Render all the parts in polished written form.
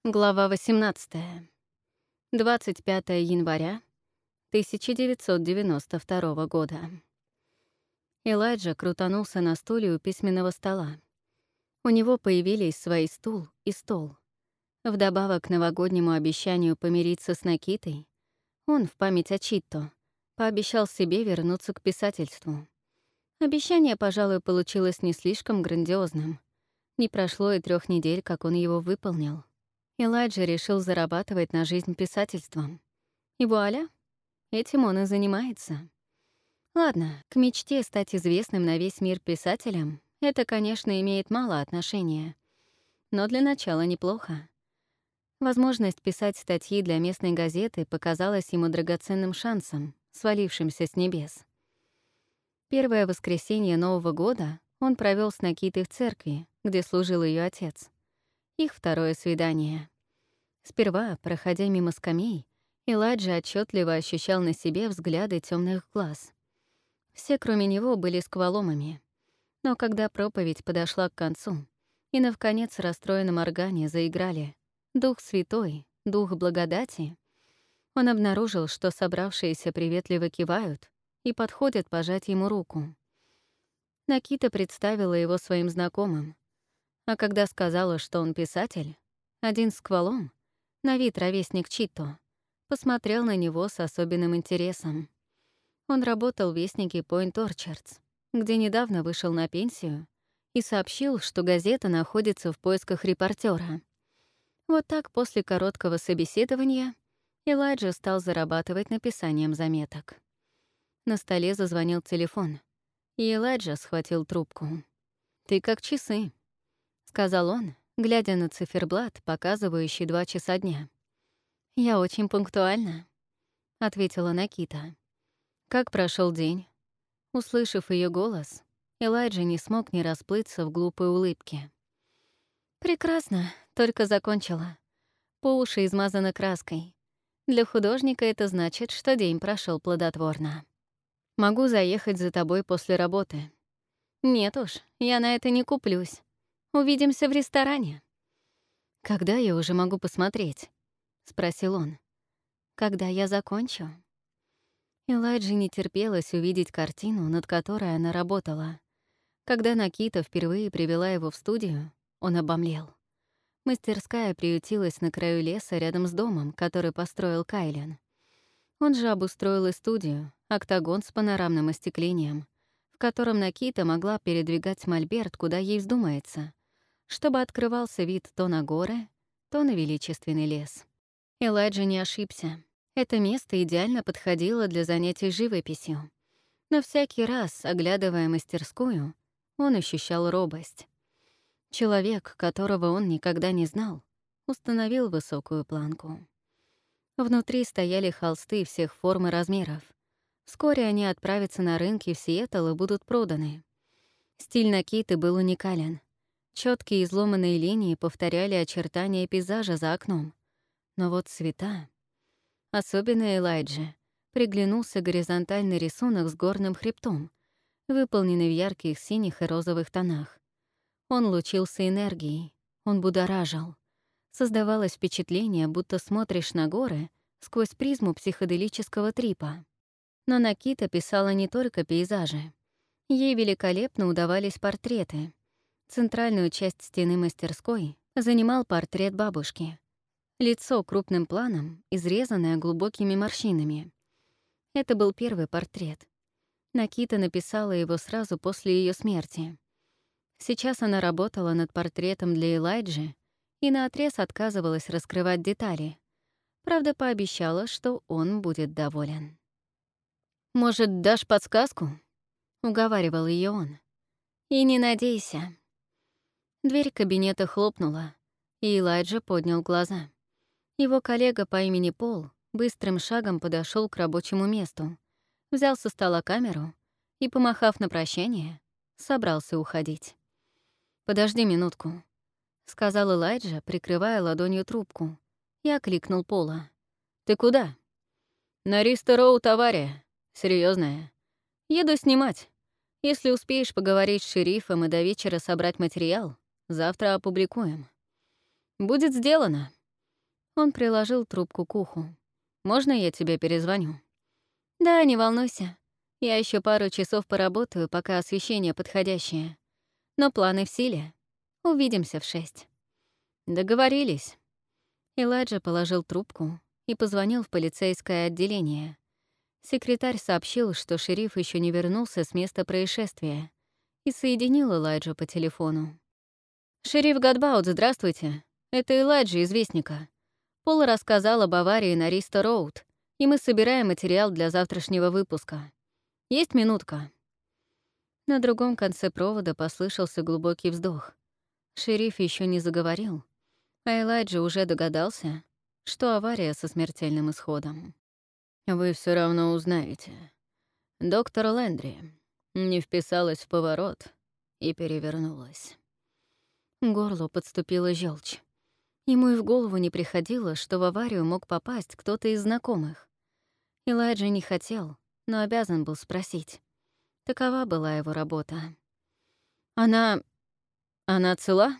Глава 18. 25 января 1992 года. Элайджа крутанулся на стуле у письменного стола. У него появились свои стул и стол. Вдобавок к новогоднему обещанию помириться с Накитой, он, в память о Читто, пообещал себе вернуться к писательству. Обещание, пожалуй, получилось не слишком грандиозным. Не прошло и 3 недель, как он его выполнил. Элайджа решил зарабатывать на жизнь писательством. И вуаля, этим он и занимается. Ладно, к мечте стать известным на весь мир писателем это, конечно, имеет мало отношения. Но для начала неплохо. Возможность писать статьи для местной газеты показалась ему драгоценным шансом, свалившимся с небес. Первое воскресенье Нового года он провел с Накитой в церкви, где служил ее отец. Их второе свидание. Сперва, проходя мимо скамей, Элайджа отчетливо ощущал на себе взгляды темных глаз. Все, кроме него, были скваломами. Но когда проповедь подошла к концу, и на вконец расстроенном органе заиграли «Дух Святой», «Дух Благодати», он обнаружил, что собравшиеся приветливо кивают и подходят пожать ему руку. Накита представила его своим знакомым, а когда сказала, что он писатель, один сквалом, на вид ровесник Читто, посмотрел на него с особенным интересом. Он работал в вестнике Point Orchards, где недавно вышел на пенсию, и сообщил, что газета находится в поисках репортера. Вот так после короткого собеседования Элайджа стал зарабатывать написанием заметок. На столе зазвонил телефон, и Элайджа схватил трубку. «Ты как часы», — сказал он, глядя на циферблат, показывающий 2 часа дня. «Я очень пунктуальна», — ответила Накита. «Как прошел день?» Услышав ее голос, Элайджа не смог не расплыться в глупой улыбке. «Прекрасно, только закончила. По уши измазана краской. Для художника это значит, что день прошел плодотворно. Могу заехать за тобой после работы». «Нет уж, я на это не куплюсь. Увидимся в ресторане». «Когда я уже могу посмотреть?» — спросил он. «Когда я закончу». Элайджи не терпелось увидеть картину, над которой она работала. Когда Накита впервые привела его в студию, он обомлел. Мастерская приютилась на краю леса рядом с домом, который построил Кайлен. Он же обустроил и студию, октагон с панорамным остеклением, в котором Накита могла передвигать мольберт, куда ей вздумается, чтобы открывался вид то на горы, то на величественный лес. Элайджа не ошибся. Это место идеально подходило для занятий живописью. Но всякий раз, оглядывая мастерскую, он ощущал робость. Человек, которого он никогда не знал, установил высокую планку. Внутри стояли холсты всех форм и размеров. Вскоре они отправятся на рынки в Сиэтл и будут проданы. Стиль Накиты был уникален. Четкие изломанные линии повторяли очертания пейзажа за окном. Но вот цвета... Особенно Элайджа приглянулся горизонтальный рисунок с горным хребтом, выполненный в ярких синих и розовых тонах. Он лучился энергией, он будоражил. Создавалось впечатление, будто смотришь на горы сквозь призму психоделического трипа. Но Накита писала не только пейзажи. Ей великолепно удавались портреты. Центральную часть стены мастерской занимал портрет бабушки. Лицо крупным планом, изрезанное глубокими морщинами. Это был первый портрет. Накита написала его сразу после ее смерти. Сейчас она работала над портретом для Элайджи и наотрез отказывалась раскрывать детали. Правда, пообещала, что он будет доволен. «Может, дашь подсказку?» — уговаривал ее он. «И не надейся». Дверь кабинета хлопнула, и Элайджа поднял глаза. Его коллега по имени Пол быстрым шагом подошел к рабочему месту, взял со стола камеру и, помахав на прощание, собрался уходить. «Подожди минутку», — сказал Элайджа, прикрывая ладонью трубку, и окликнул Пола. «Ты куда?» «На Риста-Роуд авария. Серьезная. Еду снимать. Если успеешь поговорить с шерифом и до вечера собрать материал, завтра опубликуем». «Будет сделано». Он приложил трубку к уху. «Можно я тебе перезвоню?» «Да, не волнуйся. Я еще пару часов поработаю, пока освещение подходящее. Но планы в силе. Увидимся в 6. «Договорились». Элайджа положил трубку и позвонил в полицейское отделение. Секретарь сообщил, что шериф еще не вернулся с места происшествия, и соединил Элайджа по телефону. «Шериф Гадбаут, здравствуйте. Это Элайджа из Вестника. Пол рассказал об аварии на Ристо-Роуд, и мы собираем материал для завтрашнего выпуска. Есть минутка?» На другом конце провода послышался глубокий вздох. Шериф еще не заговорил, а Элайджа уже догадался, что авария со смертельным исходом. «Вы все равно узнаете. Доктор Лэндри не вписалась в поворот и перевернулась». К горлу подступила желчь. Ему и в голову не приходило, что в аварию мог попасть кто-то из знакомых. Элайджа не хотел, но обязан был спросить. Такова была его работа. «Она цела?»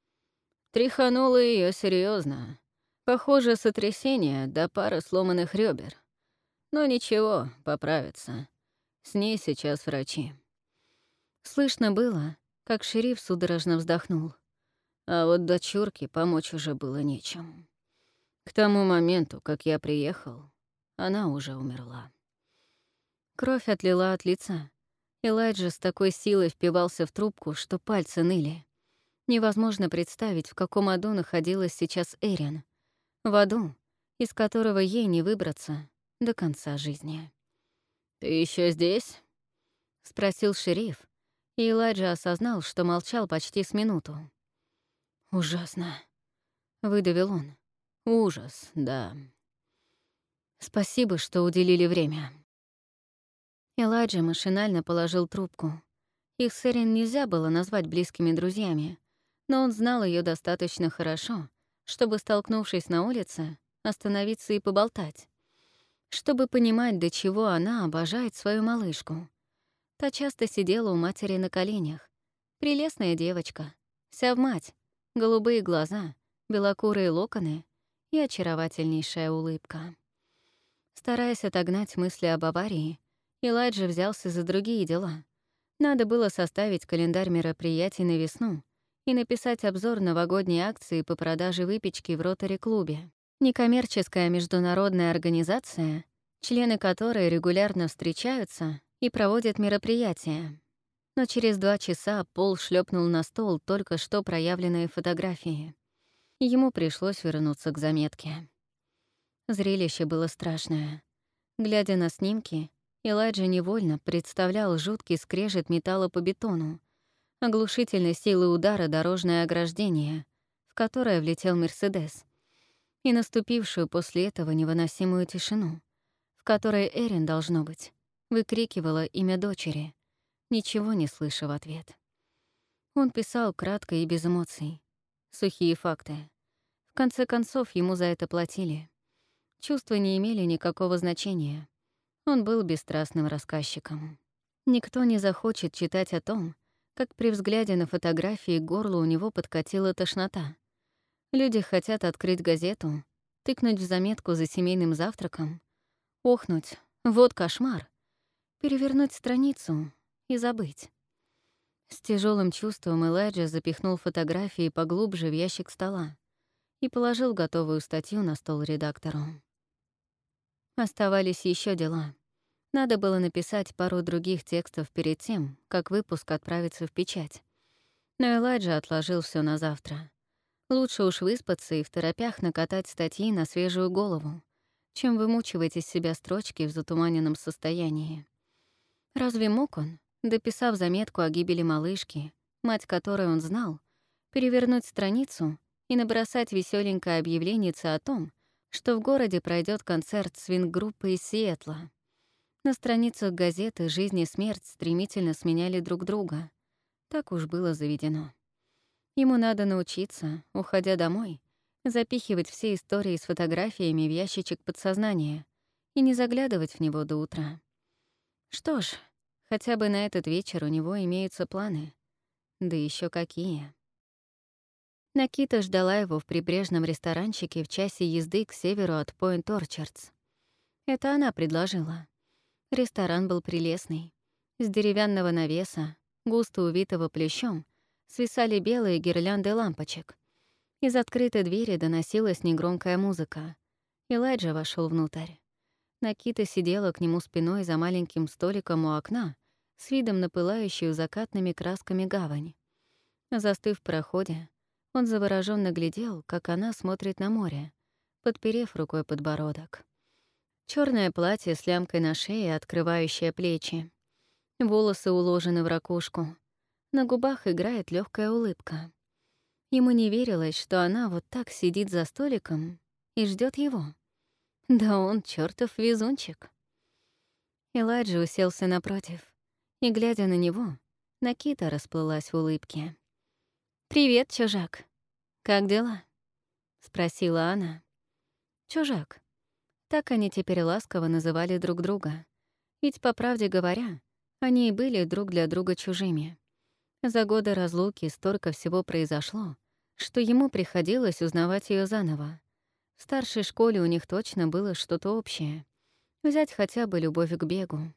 Тряхануло ее серьезно. Похоже, сотрясение до пары сломанных ребер. Но ничего, поправится. С ней сейчас врачи. Слышно было, как шериф судорожно вздохнул. А вот дочурке помочь уже было нечем. К тому моменту, как я приехал, она уже умерла. Кровь отлила от лица. Элайджа с такой силой впивался в трубку, что пальцы ныли. Невозможно представить, в каком аду находилась сейчас Эрин. В аду, из которого ей не выбраться до конца жизни. «Ты еще здесь?» — спросил шериф, и Элайджа осознал, что молчал почти с минуту. «Ужасно», — выдавил он. «Ужас, да. Спасибо, что уделили время». Элайджа машинально положил трубку. Их с Эрин нельзя было назвать близкими друзьями, но он знал ее достаточно хорошо, чтобы, столкнувшись на улице, остановиться и поболтать, чтобы понимать, до чего она обожает свою малышку. Та часто сидела у матери на коленях. Прелестная девочка, вся в мать, голубые глаза, белокурые локоны и очаровательнейшая улыбка. Стараясь отогнать мысли об аварии, Элайджа взялся за другие дела. Надо было составить календарь мероприятий на весну и написать обзор новогодней акции по продаже выпечки в Ротари-клубе. Некоммерческая международная организация, члены которой регулярно встречаются и проводят мероприятия. Но через 2 часа Пол шлепнул на стол только что проявленные фотографии. Ему пришлось вернуться к заметке. Зрелище было страшное. Глядя на снимки, Элайджа невольно представлял жуткий скрежет металла по бетону, оглушительной силы удара дорожное ограждение, в которое влетел «Мерседес», и наступившую после этого невыносимую тишину, в которой Эрин, должно быть, выкрикивала имя дочери, ничего не слыша в ответ. Он писал кратко и без эмоций. Сухие факты. В конце концов, ему за это платили. Чувства не имели никакого значения. Он был бесстрастным рассказчиком. Никто не захочет читать о том, как при взгляде на фотографии к горлу у него подкатила тошнота. Люди хотят открыть газету, тыкнуть в заметку за семейным завтраком, охнуть «вот кошмар», перевернуть страницу и забыть. С тяжелым чувством Элайджа запихнул фотографии поглубже в ящик стола и положил готовую статью на стол редактору. Оставались еще дела. Надо было написать пару других текстов перед тем, как выпуск отправится в печать. Но Элайджа отложил все на завтра. Лучше уж выспаться и второпях накатать статьи на свежую голову, чем вымучивать из себя строчки в затуманенном состоянии. Разве мог он, дописав заметку о гибели малышки, мать которой он знал, перевернуть страницу и набросать веселенькое объявленице о том, что в городе пройдет концерт свинг-группы из Сиэтла? На страницах газеты «Жизнь и смерть» стремительно сменяли друг друга. Так уж было заведено. Ему надо научиться, уходя домой, запихивать все истории с фотографиями в ящичек подсознания и не заглядывать в него до утра. Что ж, хотя бы на этот вечер у него имеются планы. Да еще какие. Накита ждала его в прибрежном ресторанчике в часе езды к северу от Пойнт-Орчардс. Это она предложила. Ресторан был прелестный. С деревянного навеса, густо увитого плющом, свисали белые гирлянды лампочек. Из открытой двери доносилась негромкая музыка. Элайджа вошел внутрь. Накита сидела к нему спиной за маленьким столиком у окна с видом на пылающую закатными красками гавань. Застыв в проходе, он завороженно глядел, как она смотрит на море, подперев рукой подбородок. Черное платье с лямкой на шее, открывающее плечи. Волосы уложены в ракушку. На губах играет легкая улыбка. Ему не верилось, что она вот так сидит за столиком и ждет его. Да он чертов везунчик. Элайджа уселся напротив, и, глядя на него, Накита расплылась в улыбке. «Привет, чужак. Как дела?» — спросила она. «Чужак». Так они теперь ласково называли друг друга. Ведь, по правде говоря, они и были друг для друга чужими. За годы разлуки столько всего произошло, что ему приходилось узнавать ее заново. В старшей школе у них точно было что-то общее. Взять хотя бы любовь к бегу.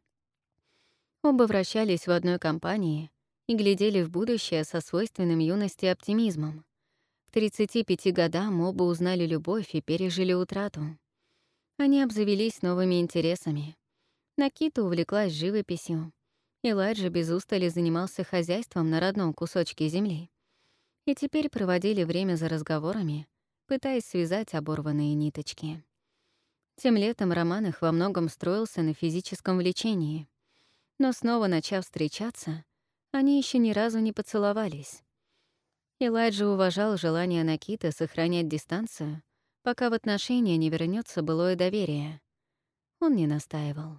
Оба вращались в одной компании и глядели в будущее со свойственным юности оптимизмом. К 35 годам оба узнали любовь и пережили утрату. Они обзавелись новыми интересами. Накита увлеклась живописью. Элайджа без устали занимался хозяйством на родном кусочке земли. И теперь проводили время за разговорами, пытаясь связать оборванные ниточки. Тем летом роман их во многом строился на физическом влечении. Но снова начав встречаться, они еще ни разу не поцеловались. Элайджа уважал желание Накиты сохранять дистанцию, пока в отношения не вернется былое доверие. Он не настаивал.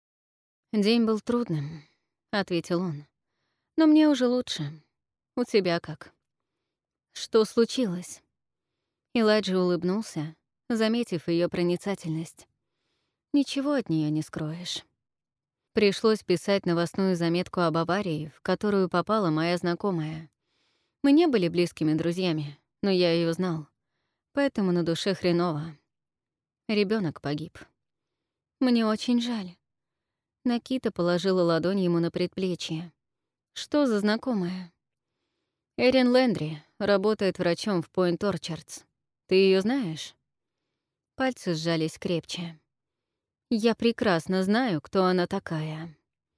«День был трудным», — ответил он. «Но мне уже лучше. У тебя как?» «Что случилось?» Элайджа улыбнулся, заметив ее проницательность. «Ничего от нее не скроешь». Пришлось писать новостную заметку об аварии, в которую попала моя знакомая. Мы не были близкими друзьями, но я ее знал. Поэтому на душе хреново. Ребенок погиб. Мне очень жаль. Накита положила ладонь ему на предплечье. Что за знакомая? Эрин Лэндри работает врачом в Пойнт-Орчардс. Ты ее знаешь? Пальцы сжались крепче. Я прекрасно знаю, кто она такая.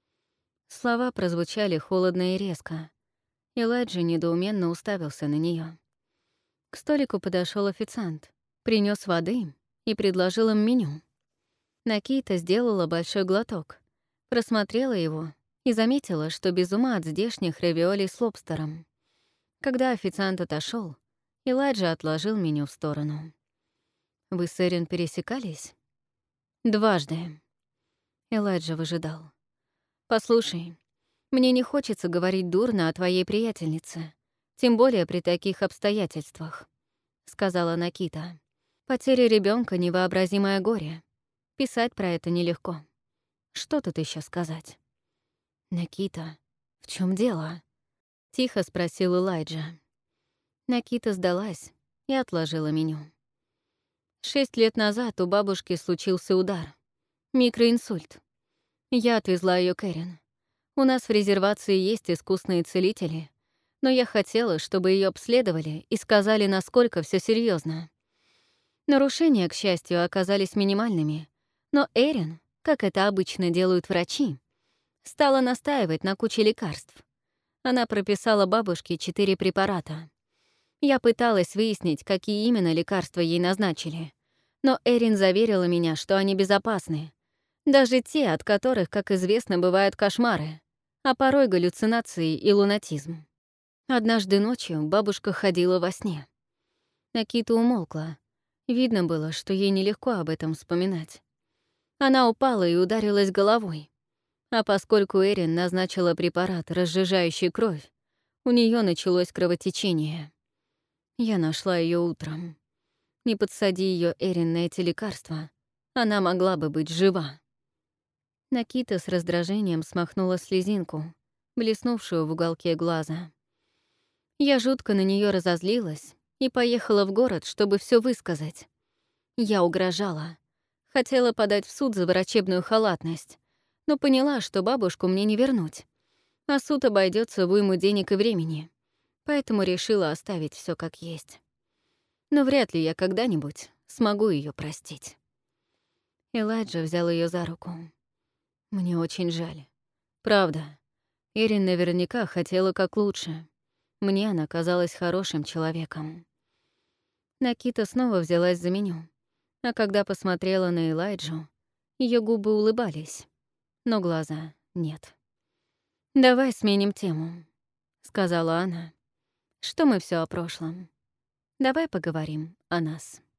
Слова прозвучали холодно и резко. Элайджа недоуменно уставился на нее. К столику подошел официант, принес воды и предложил им меню. Накита сделала большой глоток, просмотрела его и заметила, что без ума от здешних равиоли с лобстером. Когда официант отошел, Элайджа отложил меню в сторону. «Вы с Эрин пересекались?» «Дважды». Элайджа выжидал. «Послушай, мне не хочется говорить дурно о твоей приятельнице, тем более при таких обстоятельствах», — сказала Накита. «Потеря ребенка невообразимое горе. Писать про это нелегко. Что тут еще сказать?» «Накита, в чем дело?» — тихо спросил Элайджа. Накита сдалась и отложила меню. 6 лет назад у бабушки случился удар. Микроинсульт. Я отвезла ее к Эрин. У нас в резервации есть искусные целители, но я хотела, чтобы ее обследовали и сказали, насколько все серьезно. Нарушения, к счастью, оказались минимальными, но Эрин, как это обычно делают врачи, стала настаивать на куче лекарств. Она прописала бабушке 4 препарата. Я пыталась выяснить, какие именно лекарства ей назначили, но Эрин заверила меня, что они безопасны, даже те, от которых, как известно, бывают кошмары, а порой галлюцинации и лунатизм. Однажды ночью бабушка ходила во сне. Накита умолкла. Видно было, что ей нелегко об этом вспоминать. Она упала и ударилась головой. А поскольку Эрин назначила препарат, разжижающий кровь, у нее началось кровотечение. Я нашла ее утром. Не подсади ее Эрин на эти лекарства, она могла бы быть жива. Накита с раздражением смахнула слезинку, блеснувшую в уголке глаза. Я жутко на нее разозлилась и поехала в город, чтобы все высказать. Я угрожала. Хотела подать в суд за врачебную халатность, но поняла, что бабушку мне не вернуть, а суд обойдется в уйму денег и времени, поэтому решила оставить все как есть. Но вряд ли я когда-нибудь смогу ее простить. Элайджа взял ее за руку. «Мне очень жаль. Правда. Эрин наверняка хотела как лучше. Мне она казалась хорошим человеком». Накита снова взялась за меню, а когда посмотрела на Элайджу, ее губы улыбались, но глаза нет. «Давай сменим тему», — сказала она. «Что мы все о прошлом? Давай поговорим о нас».